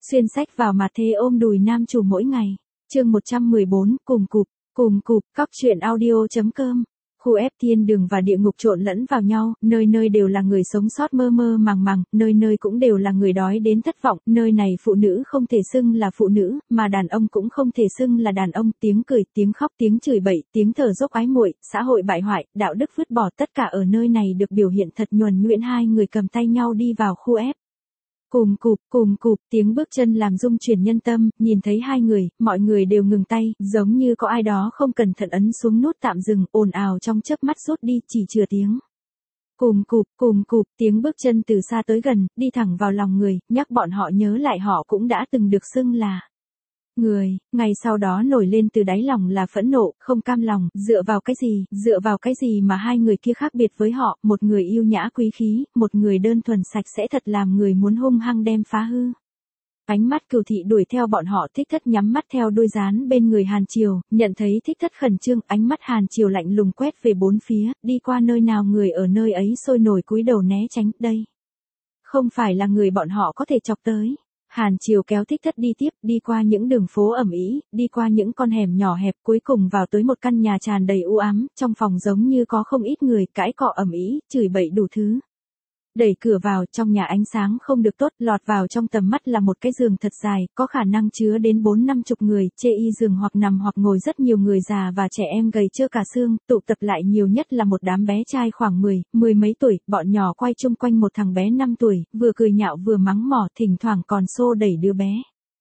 Xuyên sách vào mặt thế ôm đùi nam chủ mỗi ngày. Chương 114, cùng cụp, cóc truyện audio.com. Khu ép thiên đường và địa ngục trộn lẫn vào nhau, nơi nơi đều là người sống sót mơ mơ màng màng, nơi nơi cũng đều là người đói đến thất vọng, nơi này phụ nữ không thể xưng là phụ nữ, mà đàn ông cũng không thể xưng là đàn ông, tiếng cười, tiếng khóc, tiếng chửi bậy, tiếng thở dốc ái muội, xã hội bại hoại, đạo đức vứt bỏ, tất cả ở nơi này được biểu hiện thật nhuần nhuyễn. Hai người cầm tay nhau đi vào khu ép. Cùng cụp, tiếng bước chân làm rung chuyển nhân tâm, nhìn thấy hai người, mọi người đều ngừng tay, giống như có ai đó không cẩn thận ấn xuống nút tạm dừng, ồn ào trong chớp mắt rút đi, chỉ chừa tiếng. Cùng cụp, tiếng bước chân từ xa tới gần, đi thẳng vào lòng người, nhắc bọn họ nhớ lại họ cũng đã từng được xưng là người. Ngày sau đó nổi lên từ đáy lòng là phẫn nộ, không cam lòng, dựa vào cái gì mà hai người kia khác biệt với họ, một người yêu nhã quý khí, một người đơn thuần sạch sẽ, thật làm người muốn hung hăng đem phá hư. Ánh mắt Cửu Thị đuổi theo bọn họ, Thích Thất nhắm mắt theo đuôi dán bên người Hàn Triều, nhận thấy Thích Thất khẩn trương, ánh mắt Hàn Triều lạnh lùng quét về bốn phía, đi qua nơi nào người ở nơi ấy sôi nổi cúi đầu né tránh, đây không phải là người bọn họ có thể chọc tới. Hàn Triều kéo Thích Thất đi tiếp, đi qua những đường phố ẩm ý, đi qua những con hẻm nhỏ hẹp, cuối cùng vào tới một căn nhà tràn đầy u ám, trong phòng giống như có không ít người, cãi cọ ẩm ý, chửi bậy đủ thứ. Đẩy cửa vào, trong nhà ánh sáng không được tốt, lọt vào trong tầm mắt là một cái giường thật dài, có khả năng chứa đến 4-50 người, chê y giường hoặc nằm hoặc ngồi rất nhiều người già và trẻ em gầy trơ cả xương, tụ tập lại nhiều nhất là một đám bé trai khoảng 10 mấy tuổi, bọn nhỏ quay chung quanh một thằng bé 5 tuổi, vừa cười nhạo vừa mắng mỏ, thỉnh thoảng còn xô đẩy đứa bé.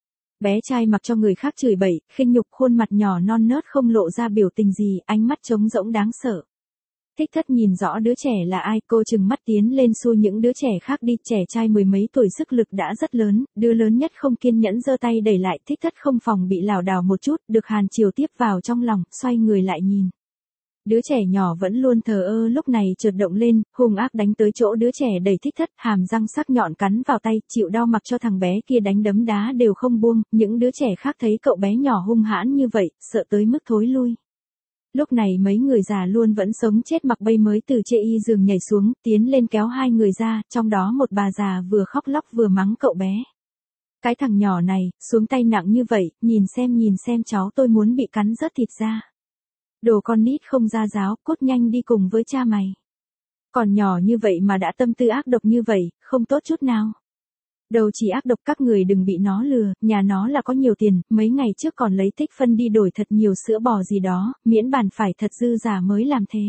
Bé trai mặc cho người khác chửi bậy, khinh nhục, khuôn mặt nhỏ non nớt không lộ ra biểu tình gì, ánh mắt trống rỗng đáng sợ. Thích Thất nhìn rõ đứa trẻ là ai, cô trừng mắt tiến lên xua những đứa trẻ khác đi, trẻ trai 10 mấy tuổi sức lực đã rất lớn, đứa lớn nhất không kiên nhẫn giơ tay đẩy lại, Thích Thất không phòng bị lảo đảo một chút, được Hàn Triều tiếp vào trong lòng, xoay người lại nhìn. Đứa trẻ nhỏ vẫn luôn thờ ơ lúc này chợt động lên, hung ác đánh tới chỗ đứa trẻ đẩy Thích Thất, hàm răng sắc nhọn cắn vào tay, chịu đau mặc cho thằng bé kia đánh đấm đá đều không buông, những đứa trẻ khác thấy cậu bé nhỏ hung hãn như vậy, sợ tới mức thối lui. Lúc này mấy người già luôn vẫn sống chết mặc bay mới từ chê y giường nhảy xuống, tiến lên kéo hai người ra, trong đó một bà già vừa khóc lóc vừa mắng cậu bé. Cái thằng nhỏ này, xuống tay nặng như vậy, nhìn xem cháu tôi muốn bị cắn rớt thịt ra. Đồ con nít không ra giáo, cút nhanh đi cùng với cha mày. Còn nhỏ như vậy mà đã tâm tư ác độc như vậy, không tốt chút nào. Đâu chỉ ác độc, các người đừng bị nó lừa, nhà nó là có nhiều tiền, mấy ngày trước còn lấy tích phân đi đổi thật nhiều sữa bò gì đó, miễn bàn phải thật dư giả mới làm thế.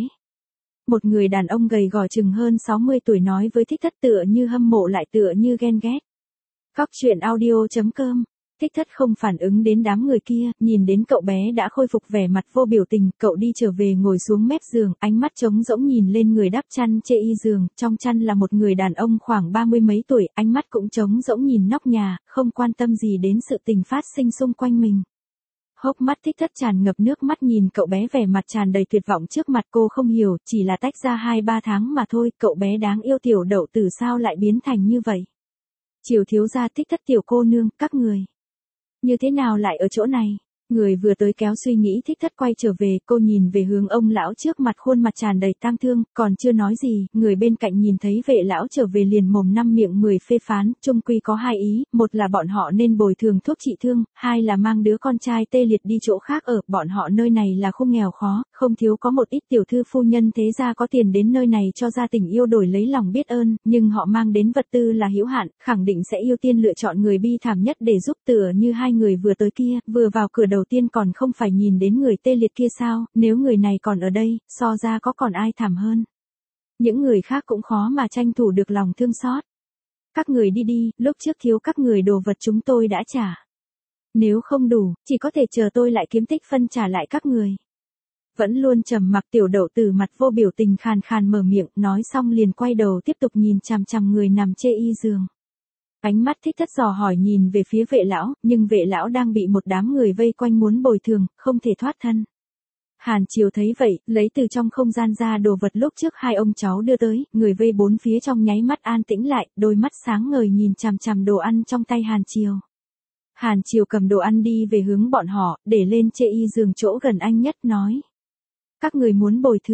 Một người đàn ông gầy gò chừng hơn 60 tuổi nói với Thích Thất, tựa như hâm mộ lại tựa như ghen ghét. Cóc truyện audio.com. Thích Thất không phản ứng đến đám người kia, nhìn đến cậu bé đã khôi phục vẻ mặt vô biểu tình, cậu đi trở về ngồi xuống mép giường, ánh mắt trống rỗng nhìn lên người đắp chăn chê y giường, trong chăn là một người đàn ông khoảng 30 mấy tuổi, ánh mắt cũng trống rỗng nhìn nóc nhà, không quan tâm gì đến sự tình phát sinh xung quanh mình. Hốc mắt Thích Thất tràn ngập nước mắt nhìn cậu bé vẻ mặt tràn đầy tuyệt vọng trước mặt, cô không hiểu, chỉ là tách ra 2-3 tháng mà thôi, cậu bé đáng yêu tiểu đậu tử sao lại biến thành như vậy. Triều thiếu gia, Thích Thất tiểu cô nương, các người như thế nào lại ở chỗ này? Người vừa tới kéo suy nghĩ Thích Thất quay trở về, cô nhìn về hướng ông lão trước mặt, khuôn mặt tràn đầy tang thương, còn chưa nói gì, người bên cạnh nhìn thấy vệ lão trở về liền mồm năm miệng 10 phê phán, chung quy có hai ý, một là bọn họ nên bồi thường thuốc trị thương, hai là mang đứa con trai tê liệt đi chỗ khác ở, bọn họ nơi này là không nghèo khó, không thiếu có một ít tiểu thư phu nhân thế gia có tiền đến nơi này cho ra tình yêu đổi lấy lòng biết ơn, nhưng họ mang đến vật tư là hữu hạn, khẳng định sẽ ưu tiên lựa chọn người bi thảm nhất để giúp, tựa như hai người vừa tới kia, vừa vào cửa đầu tiên còn không phải nhìn đến người tê liệt kia sao, nếu người này còn ở đây, so ra có còn ai thảm hơn. Những người khác cũng khó mà tranh thủ được lòng thương xót. Các người đi đi, lúc trước thiếu các người đồ vật chúng tôi đã trả. Nếu không đủ, chỉ có thể chờ tôi lại kiếm tích phân trả lại các người. Vẫn luôn trầm mặc tiểu đậu tử mặt vô biểu tình khàn khàn mở miệng, nói xong liền quay đầu tiếp tục nhìn chằm chằm người nằm chê y giường. Ánh mắt Thích Thất dò hỏi nhìn về phía vệ lão, nhưng vệ lão đang bị một đám người vây quanh muốn bồi thường, không thể thoát thân. Hàn Triều thấy vậy, lấy từ trong không gian ra đồ vật lúc trước hai ông cháu đưa tới, người vây bốn phía trong nháy mắt an tĩnh lại, đôi mắt sáng ngời nhìn chằm chằm đồ ăn trong tay Hàn Triều. Hàn Triều cầm đồ ăn đi về hướng bọn họ, để lên chê y giường chỗ gần anh nhất nói. Các người muốn bồi thường.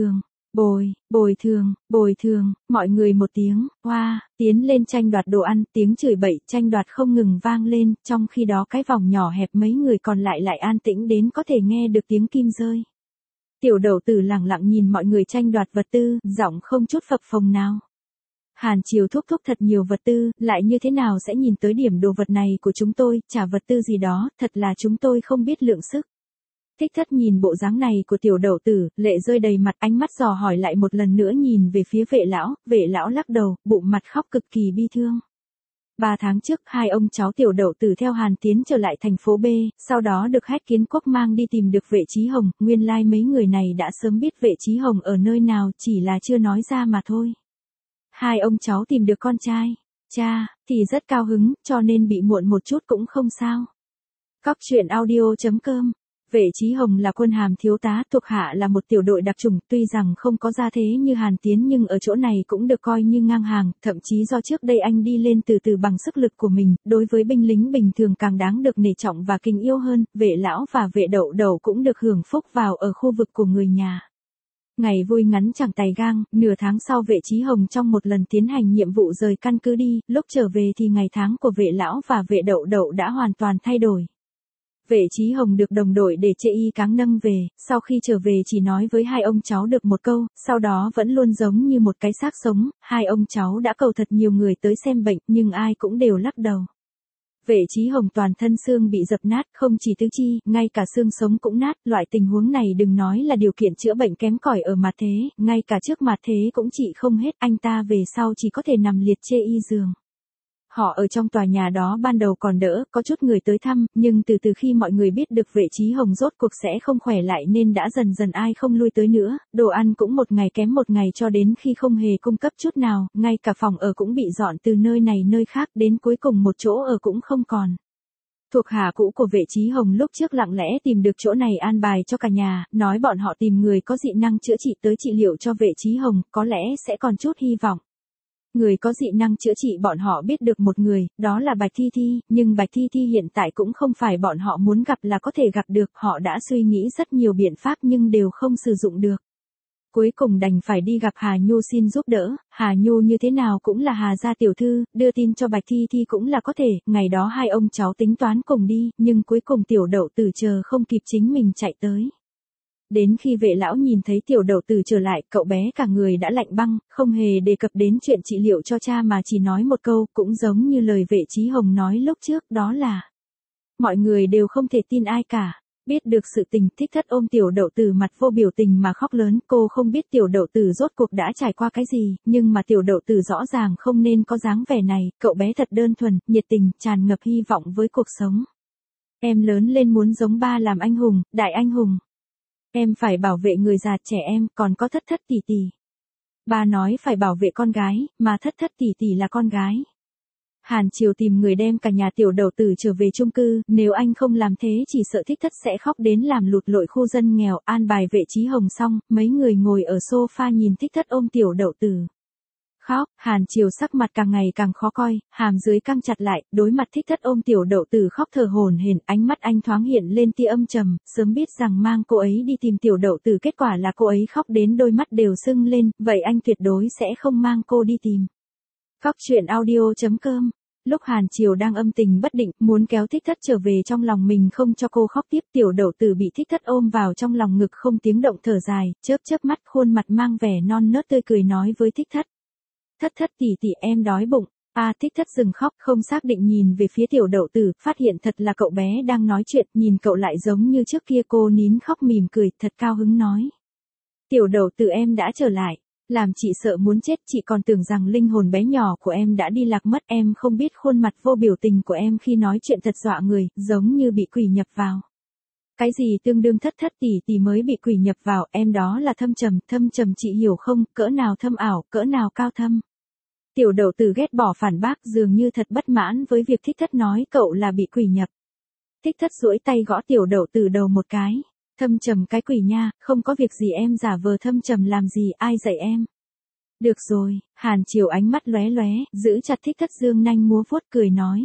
Bồi thường, mọi người một tiếng, hoa, tiến lên tranh đoạt đồ ăn, tiếng chửi bậy, tranh đoạt không ngừng vang lên, trong khi đó cái vòng nhỏ hẹp mấy người còn lại an tĩnh đến có thể nghe được tiếng kim rơi. Tiểu Đậu Tử lẳng lặng nhìn mọi người tranh đoạt vật tư, giọng không chút phập phồng nào. Hàn Triều thúc thật nhiều vật tư, lại như thế nào sẽ nhìn tới điểm đồ vật này của chúng tôi, trả vật tư gì đó, thật là chúng tôi không biết lượng sức. Thích Thất nhìn bộ dáng này của Tiểu Đậu Tử, lệ rơi đầy mặt, ánh mắt dò hỏi lại một lần nữa nhìn về phía Vệ lão lắc đầu, bụng mặt khóc cực kỳ bi thương. 3 tháng trước, hai ông cháu Tiểu Đậu Tử theo Hàn Tiến trở lại thành phố B, sau đó được Hách Kiến Quốc mang đi tìm được Vệ Chí Hồng, nguyên lai mấy người này đã sớm biết Vệ Chí Hồng ở nơi nào, chỉ là chưa nói ra mà thôi. Hai ông cháu tìm được con trai, cha, thì rất cao hứng, cho nên bị muộn một chút cũng không sao. Cóc truyện audio.com. Vệ Chí Hồng là quân hàm thiếu tá, thuộc hạ là một tiểu đội đặc chủng, tuy rằng không có gia thế như Hàn Tiến nhưng ở chỗ này cũng được coi như ngang hàng, thậm chí do trước đây anh đi lên từ từ bằng sức lực của mình, đối với binh lính bình thường càng đáng được nể trọng và kính yêu hơn, Vệ lão và Vệ Đậu Đậu cũng được hưởng phúc vào ở khu vực của người nhà. Ngày vui ngắn chẳng tày gang, nửa tháng sau Vệ Chí Hồng trong một lần tiến hành nhiệm vụ rời căn cứ đi, lúc trở về thì ngày tháng của Vệ lão và Vệ Đậu Đậu đã hoàn toàn thay đổi. Vệ Chí Hồng được đồng đội để chê y cáng nâng về, sau khi trở về chỉ nói với hai ông cháu được một câu, sau đó vẫn luôn giống như một cái xác sống, hai ông cháu đã cầu thật nhiều người tới xem bệnh nhưng ai cũng đều lắc đầu. Vệ Chí Hồng toàn thân xương bị dập nát, không chỉ tứ chi, ngay cả xương sống cũng nát, loại tình huống này đừng nói là điều kiện chữa bệnh kém cỏi ở mặt thế, ngay cả trước mặt thế cũng trị không hết, anh ta về sau chỉ có thể nằm liệt chê y giường. Họ ở trong tòa nhà đó ban đầu còn đỡ, có chút người tới thăm, nhưng từ khi mọi người biết được Vệ Chí Hồng rốt cuộc sẽ không khỏe lại nên đã dần dần ai không lui tới nữa, đồ ăn cũng một ngày kém một ngày cho đến khi không hề cung cấp chút nào, ngay cả phòng ở cũng bị dọn từ nơi này nơi khác đến cuối cùng một chỗ ở cũng không còn. Thuộc hạ cũ của Vệ Chí Hồng lúc trước lặng lẽ tìm được chỗ này an bài cho cả nhà, nói bọn họ tìm người có dị năng chữa trị tới trị liệu cho Vệ Chí Hồng, có lẽ sẽ còn chút hy vọng. Người có dị năng chữa trị bọn họ biết được một người, đó là Bạch Thi Thi, nhưng Bạch Thi Thi hiện tại cũng không phải bọn họ muốn gặp là có thể gặp được, họ đã suy nghĩ rất nhiều biện pháp nhưng đều không sử dụng được. Cuối cùng đành phải đi gặp Hà Nhu xin giúp đỡ, Hà Nhu như thế nào cũng là Hà gia tiểu thư, đưa tin cho Bạch Thi Thi cũng là có thể, ngày đó hai ông cháu tính toán cùng đi, nhưng cuối cùng Tiểu Đậu Tử chờ không kịp chính mình chạy tới. Đến khi Vệ lão nhìn thấy Tiểu Đậu Tử trở lại, cậu bé cả người đã lạnh băng, không hề đề cập đến chuyện trị liệu cho cha mà chỉ nói một câu, cũng giống như lời Vệ Chí Hồng nói lúc trước, đó là mọi người đều không thể tin ai cả. Biết được sự tình, Thích Thất ôm Tiểu Đậu Tử mặt vô biểu tình mà khóc lớn, cô không biết Tiểu Đậu Tử rốt cuộc đã trải qua cái gì, nhưng mà Tiểu Đậu Tử rõ ràng không nên có dáng vẻ này, cậu bé thật đơn thuần, nhiệt tình, tràn ngập hy vọng với cuộc sống. Em lớn lên muốn giống ba làm anh hùng, đại anh hùng. Em phải bảo vệ người già trẻ em, còn có Thất Thất tỷ tỷ. Ba nói phải bảo vệ con gái, mà Thất Thất tỷ tỷ là con gái. Hàn Triều tìm người đem cả nhà Tiểu Đậu Tử trở về chung cư, nếu anh không làm thế chỉ sợ Thích Thất sẽ khóc đến làm lụt lội khu dân nghèo, an bài Vệ Chí Hồng xong, mấy người ngồi ở sofa nhìn Thích Thất ôm Tiểu Đậu Tử. Khóc, Hàn Triều sắc mặt càng ngày càng khó coi, hàm dưới căng chặt lại, đối mặt Thích Thất ôm Tiểu Đậu Tử khóc thở hổn hển, ánh mắt anh thoáng hiện lên tia âm trầm, sớm biết rằng mang cô ấy đi tìm Tiểu Đậu Tử kết quả là cô ấy khóc đến đôi mắt đều sưng lên, vậy anh tuyệt đối sẽ không mang cô đi tìm. Cóc truyện audio.com. Lúc Hàn Triều đang âm tình bất định, muốn kéo Thích Thất trở về trong lòng mình không cho cô khóc tiếp, Tiểu Đậu Tử bị Thích Thất ôm vào trong lòng ngực không tiếng động thở dài, chớp mắt khuôn mặt mang vẻ non nớt tươi cười nói với Thích Thất. Thất Thất tỷ tỷ em đói bụng. Thích Thất dừng khóc, không xác định nhìn về phía Tiểu Đậu Tử, phát hiện thật là cậu bé đang nói chuyện, nhìn cậu lại giống như trước kia, cô nín khóc mỉm cười, thật cao hứng nói. Tiểu Đậu Tử em đã trở lại. Làm chị sợ muốn chết, chị còn tưởng rằng linh hồn bé nhỏ của em đã đi lạc mất, em không biết khuôn mặt vô biểu tình của em khi nói chuyện thật dọa người, giống như bị quỷ nhập vào. Cái gì tương đương Thất Thất tỷ tỷ mới bị quỷ nhập vào, em đó là thâm trầm chị hiểu không, cỡ nào thâm ảo, cỡ nào cao thâm. Tiểu Đậu Tử ghét bỏ phản bác, dường như thật bất mãn với việc Thích Thất nói cậu là bị quỷ nhập. Thích Thất duỗi tay gõ Tiểu Đậu Tử đầu một cái. Thâm trầm cái quỷ nha, không có việc gì em giả vờ thâm trầm làm gì, ai dạy em. Được rồi, Hàn Triều ánh mắt lóe lóe, giữ chặt Thích Thất dương nanh múa vuốt cười nói.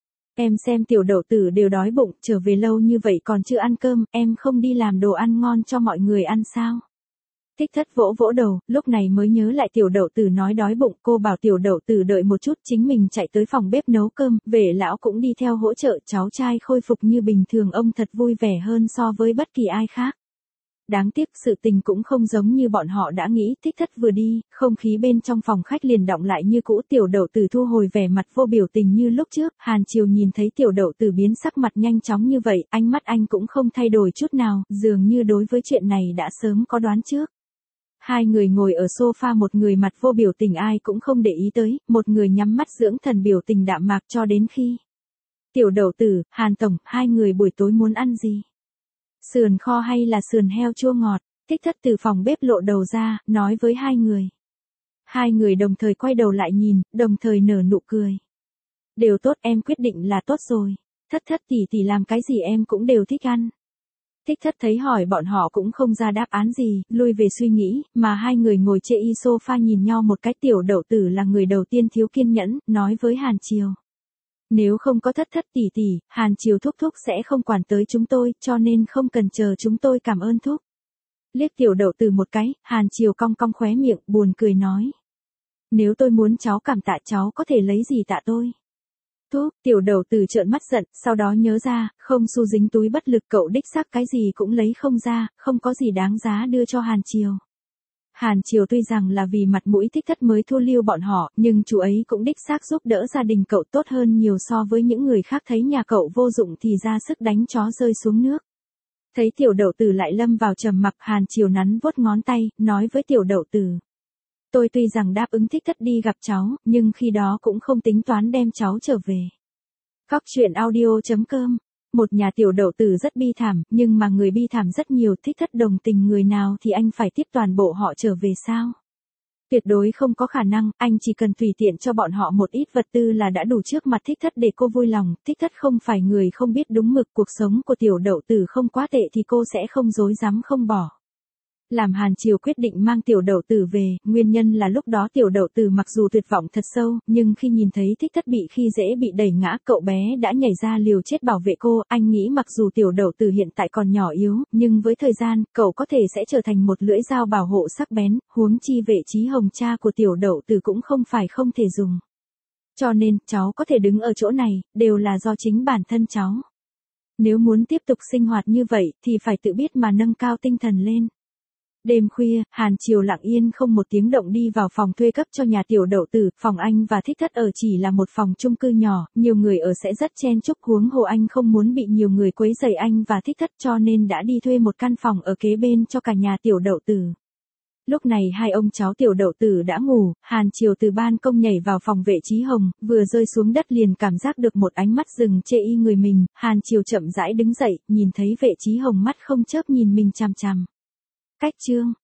Em xem Tiểu Đậu Tử đều đói bụng, trở về lâu như vậy còn chưa ăn cơm, em không đi làm đồ ăn ngon cho mọi người ăn sao. Thích Thất vỗ vỗ đầu, lúc này mới nhớ lại Tiểu Đậu Tử nói đói bụng, cô bảo Tiểu Đậu Tử đợi một chút, chính mình chạy tới phòng bếp nấu cơm, Vệ lão cũng đi theo hỗ trợ, cháu trai khôi phục như bình thường, ông thật vui vẻ hơn so với bất kỳ ai khác. Đáng tiếc sự tình cũng không giống như bọn họ đã nghĩ, Thích Thất vừa đi, không khí bên trong phòng khách liền đọng lại như cũ. Tiểu Đậu Tử thu hồi vẻ mặt vô biểu tình như lúc trước, Hàn Triều nhìn thấy Tiểu Đậu Tử biến sắc mặt nhanh chóng như vậy, ánh mắt anh cũng không thay đổi chút nào, dường như đối với chuyện này đã sớm có đoán trước. Hai người ngồi ở sofa, một người mặt vô biểu tình ai cũng không để ý tới, một người nhắm mắt dưỡng thần biểu tình đạm mạc cho đến khi. Tiểu Đậu Tử, Hàn Tổng, hai người buổi tối muốn ăn gì? Sườn kho hay là sườn heo chua ngọt? Thích Thất từ phòng bếp lộ đầu ra, nói với hai người. Hai người đồng thời quay đầu lại nhìn, đồng thời nở nụ cười. Đều tốt, em quyết định là tốt rồi. Thất Thất tỷ tỷ làm cái gì em cũng đều thích ăn. Thích Thất thấy hỏi bọn họ cũng không ra đáp án gì, lui về suy nghĩ, mà hai người ngồi chê y sofa nhìn nhau một cái. Tiểu Đậu Tử là người đầu tiên thiếu kiên nhẫn, nói với Hàn Triều. Nếu không có Thất Thất tỷ tỷ, Hàn Triều thúc thúc sẽ không quản tới chúng tôi, cho nên không cần chờ chúng tôi cảm ơn thúc. Liếc Tiểu Đậu Tử một cái, Hàn Triều cong cong khóe miệng, buồn cười nói. Nếu tôi muốn cháu cảm tạ cháu có thể lấy gì tạ tôi? Thúc, Tiểu Đậu Tử trợn mắt giận, sau đó nhớ ra, không xu dính túi bất lực, cậu đích xác cái gì cũng lấy không ra, không có gì đáng giá đưa cho Hàn Triều. Hàn Triều tuy rằng là vì mặt mũi Thích Thất mới thu lưu bọn họ, nhưng chú ấy cũng đích xác giúp đỡ gia đình cậu tốt hơn nhiều so với những người khác, thấy nhà cậu vô dụng thì ra sức đánh chó rơi xuống nước. Thấy Tiểu Đậu Tử lại lâm vào trầm mặc, Hàn Triều nắn vuốt ngón tay, nói với Tiểu Đậu Tử. Tôi tuy rằng đáp ứng Thích Thất đi gặp cháu, nhưng khi đó cũng không tính toán đem cháu trở về. Góc truyện audio.com. Một nhà Tiểu Đậu Tử rất bi thảm, nhưng mà người bi thảm rất nhiều, Thích Thất đồng tình người nào thì anh phải tiếp toàn bộ họ trở về sao? Tuyệt đối không có khả năng, anh chỉ cần tùy tiện cho bọn họ một ít vật tư là đã đủ trước mặt Thích Thất để cô vui lòng. Thích Thất không phải người không biết đúng mực, cuộc sống của Tiểu Đậu Tử không quá tệ thì cô sẽ không dối dám không bỏ. Làm Hàn Triều quyết định mang Tiểu Đậu Tử về, nguyên nhân là lúc đó Tiểu Đậu Tử mặc dù tuyệt vọng thật sâu, nhưng khi nhìn thấy Thích Thất bị khi dễ bị đẩy ngã, cậu bé đã nhảy ra liều chết bảo vệ cô. Anh nghĩ mặc dù Tiểu Đậu Tử hiện tại còn nhỏ yếu, nhưng với thời gian, cậu có thể sẽ trở thành một lưỡi dao bảo hộ sắc bén, huống chi Vệ Chí Hồng cha của Tiểu Đậu Tử cũng không phải không thể dùng. Cho nên, cháu có thể đứng ở chỗ này, đều là do chính bản thân cháu. Nếu muốn tiếp tục sinh hoạt như vậy, thì phải tự biết mà nâng cao tinh thần lên. Đêm khuya, Hàn Triều lặng yên không một tiếng động đi vào phòng thuê cấp cho nhà Tiểu Đậu Tử. Phòng anh và Thích Thất ở chỉ là một phòng chung cư nhỏ, nhiều người ở sẽ rất chen chúc, huống hồ anh không muốn bị nhiều người quấy rầy anh và Thích Thất, cho nên đã đi thuê một căn phòng ở kế bên cho cả nhà Tiểu Đậu Tử. Lúc này hai ông cháu Tiểu Đậu Tử đã ngủ, Hàn Triều từ ban công nhảy vào phòng Vệ Chí Hồng, vừa rơi xuống đất liền cảm giác được một ánh mắt rừng chê y người mình. Hàn Triều chậm rãi đứng dậy, nhìn thấy Vệ Chí Hồng mắt không chớp nhìn mình chằm chằm. Cách chương